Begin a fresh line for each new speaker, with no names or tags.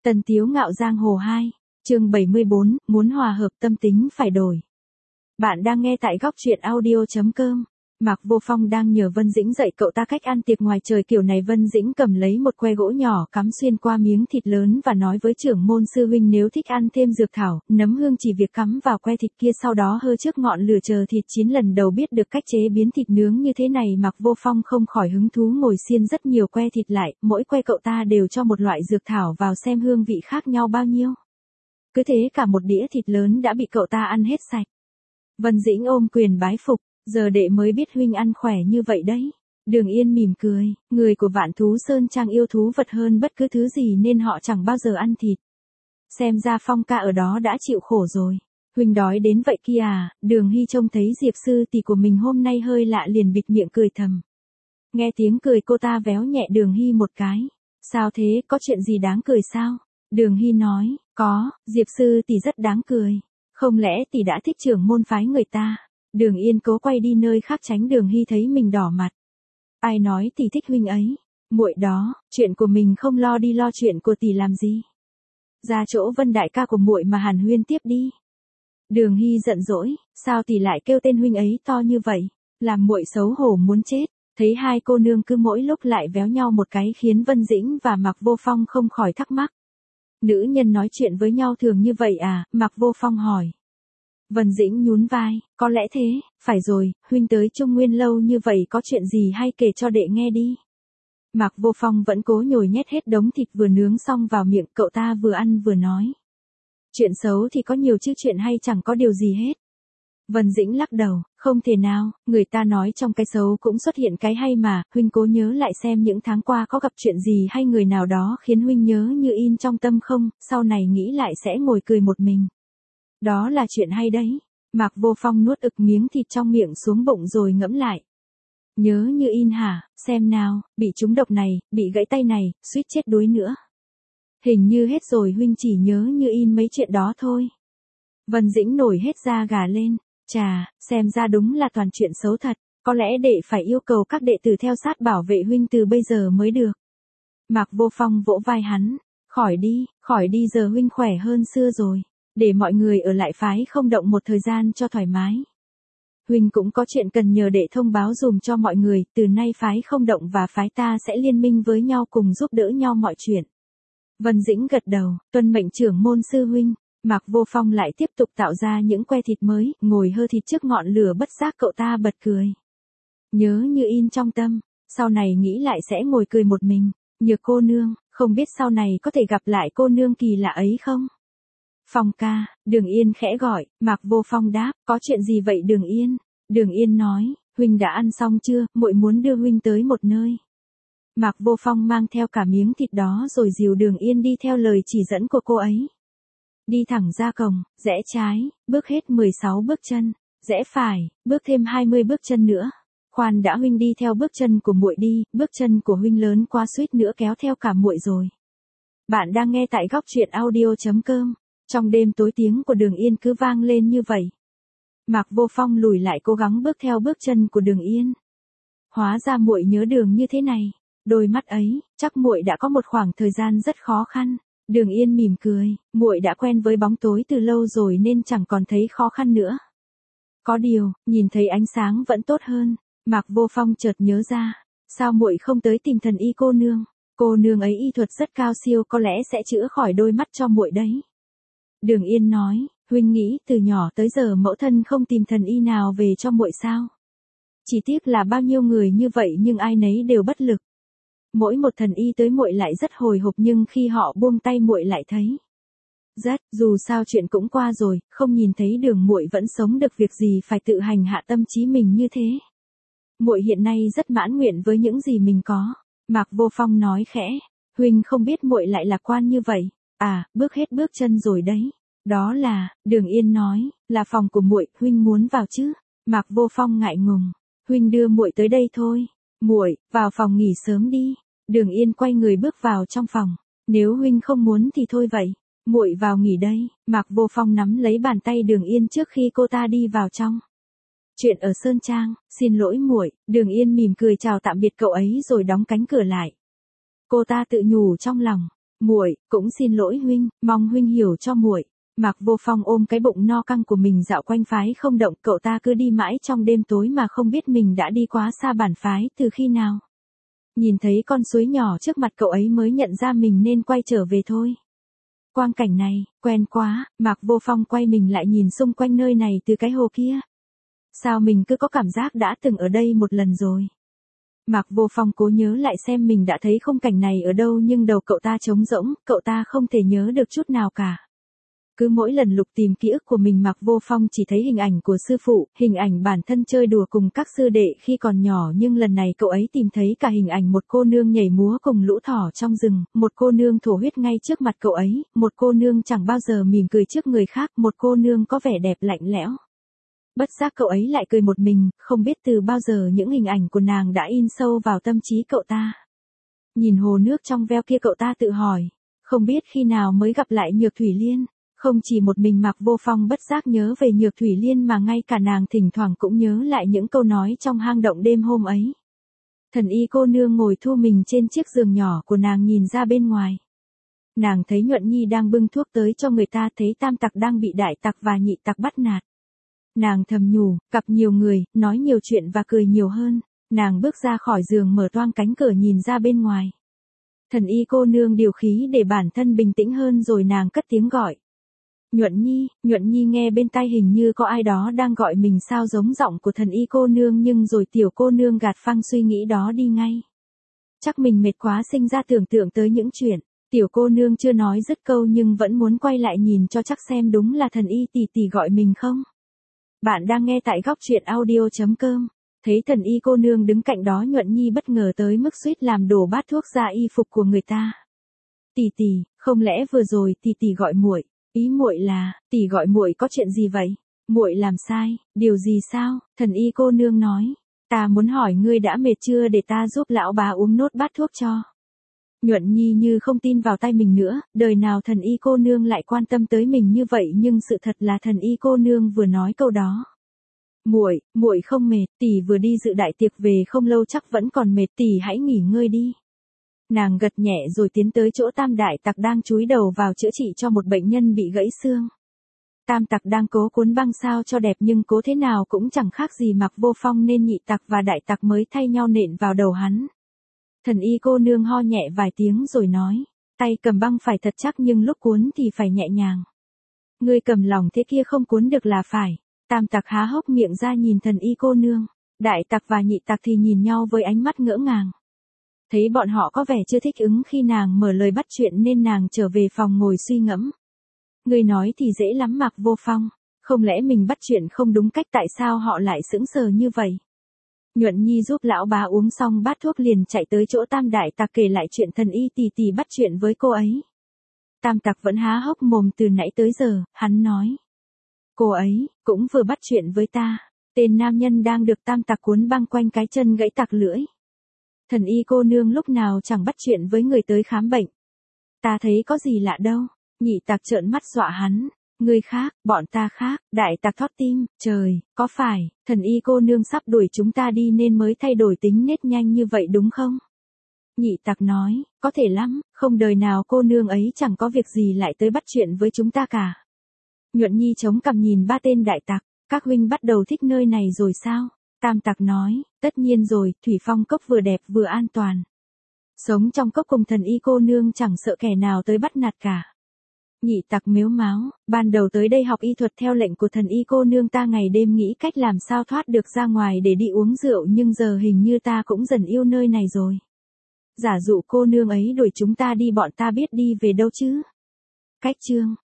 Tần Tiếu Ngạo Giang Hồ 2, chương 74, muốn hòa hợp tâm tính phải đổi. Bạn đang nghe tại góc truyện audio.com. Mạc Vô Phong đang nhờ Vân Dĩnh dạy cậu ta cách ăn tiệc ngoài trời kiểu này. Vân Dĩnh cầm lấy một que gỗ nhỏ cắm xuyên qua miếng thịt lớn và nói với trưởng môn sư huynh nếu thích ăn thêm dược thảo, nấm hương chỉ việc cắm vào que thịt kia sau đó hơ trước ngọn lửa chờ thịt chín. Lần đầu biết được cách chế biến thịt nướng như thế này, Mạc Vô Phong không khỏi hứng thú ngồi xiên rất nhiều que thịt lại, mỗi que cậu ta đều cho một loại dược thảo vào xem hương vị khác nhau bao nhiêu. Cứ thế cả một đĩa thịt lớn đã bị cậu ta ăn hết sạch. Vân Dĩnh ôm quyền bái phục. Giờ đệ mới biết huynh ăn khỏe như vậy đấy. Đường Yên mỉm cười, người của Vạn Thú Sơn Trang yêu thú vật hơn bất cứ thứ gì nên họ chẳng bao giờ ăn thịt. Xem ra Phong ca ở đó đã chịu khổ rồi. Huynh đói đến vậy kia à? Đường Hy trông thấy Diệp sư tỷ của mình hôm nay hơi lạ liền bịt miệng cười thầm. Nghe tiếng cười cô ta véo nhẹ Đường Hy một cái. Sao thế, có chuyện gì đáng cười sao? Đường Hy nói, có, Diệp sư tỷ rất đáng cười. Không lẽ tỷ đã thích trưởng môn phái người ta? Đường Yên cố quay đi nơi khác tránh Đường Hy thấy mình đỏ mặt. Ai nói tỷ thích huynh ấy? Muội đó, chuyện của mình không lo đi lo chuyện của tỷ làm gì? Ra chỗ Vân đại ca của muội mà hàn huyên tiếp đi. Đường Hy giận dỗi, sao tỷ lại kêu tên huynh ấy to như vậy? Làm muội xấu hổ muốn chết. Thấy hai cô nương cứ mỗi lúc lại véo nhau một cái khiến Vân Dĩnh và Mạc Vô Phong không khỏi thắc mắc. Nữ nhân nói chuyện với nhau thường như vậy à? Mạc Vô Phong hỏi. Vân Dĩnh nhún vai, có lẽ thế, phải rồi, huynh tới Trung Nguyên lâu như vậy có chuyện gì hay kể cho đệ nghe đi. Mạc Vô Phong vẫn cố nhồi nhét hết đống thịt vừa nướng xong vào miệng, cậu ta vừa ăn vừa nói. Chuyện xấu thì có nhiều chứ chuyện hay chẳng có điều gì hết. Vân Dĩnh lắc đầu, không thể nào, người ta nói trong cái xấu cũng xuất hiện cái hay mà, huynh cố nhớ lại xem những tháng qua có gặp chuyện gì hay người nào đó khiến huynh nhớ như in trong tâm không, sau này nghĩ lại sẽ ngồi cười một mình. Đó là chuyện hay đấy. Mạc Vô Phong nuốt ực miếng thịt trong miệng xuống bụng rồi ngẫm lại. Nhớ như in hả, xem nào, bị trúng độc này, bị gãy tay này, suýt chết đuối nữa. Hình như hết rồi, huynh chỉ nhớ như in mấy chuyện đó thôi. Vân Dĩnh nổi hết da gà lên. Chà, xem ra đúng là toàn chuyện xấu thật, có lẽ đệ phải yêu cầu các đệ tử theo sát bảo vệ huynh từ bây giờ mới được. Mạc Vô Phong vỗ vai hắn, khỏi đi giờ huynh khỏe hơn xưa rồi. Để mọi người ở lại phái không động một thời gian cho thoải mái. Huynh cũng có chuyện cần nhờ đệ thông báo dùm cho mọi người, từ nay phái không động và phái ta sẽ liên minh với nhau cùng giúp đỡ nhau mọi chuyện. Vân Dĩnh gật đầu, tuân mệnh trưởng môn sư huynh. Mạc Vô Phong lại tiếp tục tạo ra những que thịt mới, ngồi hơ thịt trước ngọn lửa bất giác cậu ta bật cười. Nhớ như in trong tâm, sau này nghĩ lại sẽ ngồi cười một mình. Nhược cô nương, không biết sau này có thể gặp lại cô nương kỳ lạ ấy không? Phong ca, Đường Yên khẽ gọi, Mạc Vô Phong đáp, có chuyện gì vậy Đường Yên? Đường Yên nói, huynh đã ăn xong chưa, muội muốn đưa huynh tới một nơi. Mạc Vô Phong mang theo cả miếng thịt đó rồi dìu Đường Yên đi theo lời chỉ dẫn của cô ấy. Đi thẳng ra cổng, rẽ trái, bước hết 16 bước chân, rẽ phải, bước thêm 20 bước chân nữa. Khoan đã, huynh đi theo bước chân của muội đi, bước chân của huynh lớn quá suýt nữa kéo theo cả muội rồi. Bạn đang nghe tại góc truyện audio.com. Trong đêm tối tiếng của Đường Yên cứ vang lên như vậy. Mạc Vô Phong lùi lại cố gắng bước theo bước chân của Đường Yên. Hóa ra muội nhớ đường như thế này. Đôi mắt ấy, chắc muội đã có một khoảng thời gian rất khó khăn. Đường Yên mỉm cười, muội đã quen với bóng tối từ lâu rồi nên chẳng còn thấy khó khăn nữa. Có điều, nhìn thấy ánh sáng vẫn tốt hơn. Mạc Vô Phong chợt nhớ ra, sao muội không tới tìm thần y cô nương? Cô nương ấy y thuật rất cao siêu, có lẽ sẽ chữa khỏi đôi mắt cho muội đấy. Đường Yên nói, huynh nghĩ từ nhỏ tới giờ mẫu thân không tìm thần y nào về cho muội sao? Chỉ tiếc là bao nhiêu người như vậy nhưng ai nấy đều bất lực. Mỗi một thần y tới muội lại rất hồi hộp nhưng khi họ buông tay muội lại thấy. Dù sao chuyện cũng qua rồi, không nhìn thấy đường muội vẫn sống được việc gì phải tự hành hạ tâm trí mình như thế. Muội hiện nay rất mãn nguyện với những gì mình có. Mạc Vô Phong nói khẽ, huynh không biết muội lại lạc quan như vậy. À, bước hết bước chân rồi đấy. Đó là, Đường Yên nói, là phòng của muội, huynh muốn vào chứ? Mạc Vô Phong ngại ngùng, huynh đưa muội tới đây thôi. Muội, vào phòng nghỉ sớm đi. Đường Yên quay người bước vào trong phòng. Nếu huynh không muốn thì thôi vậy, muội vào nghỉ đây. Mạc Vô Phong nắm lấy bàn tay Đường Yên trước khi cô ta đi vào trong. Chuyện ở Sơn Trang, xin lỗi muội. Đường Yên mỉm cười chào tạm biệt cậu ấy rồi đóng cánh cửa lại. Cô ta tự nhủ trong lòng, Muội, cũng xin lỗi huynh, mong huynh hiểu cho muội. Mạc Vô Phong ôm cái bụng no căng của mình dạo quanh phái không động, cậu ta cứ đi mãi trong đêm tối mà không biết mình đã đi quá xa bản phái từ khi nào. Nhìn thấy con suối nhỏ trước mặt cậu ấy mới nhận ra mình nên quay trở về thôi. Quang cảnh này, quen quá, Mạc Vô Phong quay mình lại nhìn xung quanh nơi này từ cái hồ kia. Sao mình cứ có cảm giác đã từng ở đây một lần rồi. Mạc Vô Phong cố nhớ lại xem mình đã thấy khung cảnh này ở đâu nhưng đầu cậu ta trống rỗng, cậu ta không thể nhớ được chút nào cả. Cứ mỗi lần lục tìm ký ức của mình Mạc Vô Phong chỉ thấy hình ảnh của sư phụ, hình ảnh bản thân chơi đùa cùng các sư đệ khi còn nhỏ nhưng lần này cậu ấy tìm thấy cả hình ảnh một cô nương nhảy múa cùng lũ thỏ trong rừng, một cô nương thổ huyết ngay trước mặt cậu ấy, một cô nương chẳng bao giờ mỉm cười trước người khác, một cô nương có vẻ đẹp lạnh lẽo. Bất giác cậu ấy lại cười một mình, không biết từ bao giờ những hình ảnh của nàng đã in sâu vào tâm trí cậu ta. Nhìn hồ nước trong veo kia cậu ta tự hỏi, không biết khi nào mới gặp lại Nhược Thủy Liên. Không chỉ một mình Mạc Vô Phong bất giác nhớ về Nhược Thủy Liên mà ngay cả nàng thỉnh thoảng cũng nhớ lại những câu nói trong hang động đêm hôm ấy. Thần y cô nương ngồi thu mình trên chiếc giường nhỏ của nàng nhìn ra bên ngoài. Nàng thấy Nhuận Nhi đang bưng thuốc tới cho người ta, thấy Tam Tặc đang bị Đại Tặc và Nhị Tặc bắt nạt. Nàng thầm nhủ, gặp nhiều người, nói nhiều chuyện và cười nhiều hơn. Nàng bước ra khỏi giường mở toang cánh cửa nhìn ra bên ngoài. Thần y cô nương điều khí để bản thân bình tĩnh hơn rồi nàng cất tiếng gọi. Nhuận Nhi nghe bên tai hình như có ai đó đang gọi mình sao giống giọng của thần y cô nương nhưng rồi tiểu cô nương gạt phăng suy nghĩ đó đi ngay. Chắc mình mệt quá sinh ra tưởng tượng tới những chuyện. Tiểu cô nương chưa nói dứt câu nhưng vẫn muốn quay lại nhìn cho chắc xem đúng là thần y tỷ tỷ gọi mình không. Bạn đang nghe tại góc truyện audio.com. Thấy thần y cô nương đứng cạnh đó Nhuận Nhi bất ngờ tới mức suýt làm đổ bát thuốc ra y phục của người ta. Tỷ tỷ, không lẽ vừa rồi tỷ tỷ gọi muội? Ý muội là, tỷ gọi muội có chuyện gì vậy? Muội làm sai, điều gì sao? Thần y cô nương nói, ta muốn hỏi ngươi đã mệt chưa để ta giúp lão bà uống nốt bát thuốc cho. Nhuận Nhi như không tin vào tay mình nữa, đời nào thần y cô nương lại quan tâm tới mình như vậy nhưng sự thật là thần y cô nương vừa nói câu đó. Muội không mệt, tỷ vừa đi dự đại tiệc về không lâu chắc vẫn còn mệt, tỷ hãy nghỉ ngơi đi. Nàng gật nhẹ rồi tiến tới chỗ Tam Đại Tặc đang chúi đầu vào chữa trị cho một bệnh nhân bị gãy xương. Tam Tặc đang cố cuốn băng sao cho đẹp nhưng cố thế nào cũng chẳng khác gì Mạc Vô Phong nên Nhị Tặc và Đại Tặc mới thay nhau nện vào đầu hắn. Thần y cô nương ho nhẹ vài tiếng rồi nói, tay cầm băng phải thật chắc nhưng lúc cuốn thì phải nhẹ nhàng. Ngươi cầm lòng thế kia không cuốn được là phải. Tam Tặc há hốc miệng ra nhìn thần y cô nương. Đại Tặc và Nhị Tặc thì nhìn nhau với ánh mắt ngỡ ngàng. Thấy bọn họ có vẻ chưa thích ứng khi nàng mở lời bắt chuyện nên nàng trở về phòng ngồi suy ngẫm. Ngươi nói thì dễ lắm Mạc Vô Phong, không lẽ mình bắt chuyện không đúng cách tại sao họ lại sững sờ như vậy? Nhuận Nhi giúp lão bá uống xong bát thuốc liền chạy tới chỗ Tam Đại Tặc kể lại chuyện thần y tỷ tỷ bắt chuyện với cô ấy. Tam Tặc vẫn há hốc mồm từ nãy tới giờ, hắn nói. Cô ấy, cũng vừa bắt chuyện với ta, tên nam nhân đang được Tam Tặc cuốn băng quanh cái chân gãy tặc lưỡi. Thần y cô nương lúc nào chẳng bắt chuyện với người tới khám bệnh. Ta thấy có gì lạ đâu. Nhị Tặc trợn mắt dọa hắn. Ngươi khác, bọn ta khác. Đại Tặc thót tim. Trời, có phải, thần y cô nương sắp đuổi chúng ta đi nên mới thay đổi tính nết nhanh như vậy đúng không? Nhị Tặc nói, có thể lắm, không đời nào cô nương ấy chẳng có việc gì lại tới bắt chuyện với chúng ta cả. Nhuận Nhi chống cằm nhìn ba tên Đại Tặc. Các huynh bắt đầu thích nơi này rồi sao? Tam Tặc nói, tất nhiên rồi, thủy phong cốc vừa đẹp vừa an toàn. Sống trong cốc cùng thần y cô nương chẳng sợ kẻ nào tới bắt nạt cả. Nhị Tặc mếu máo, ban đầu tới đây học y thuật theo lệnh của thần y cô nương ta ngày đêm nghĩ cách làm sao thoát được ra ngoài để đi uống rượu nhưng giờ hình như ta cũng dần yêu nơi này rồi. Giả dụ cô nương ấy đuổi chúng ta đi bọn ta biết đi về đâu chứ? Cách chương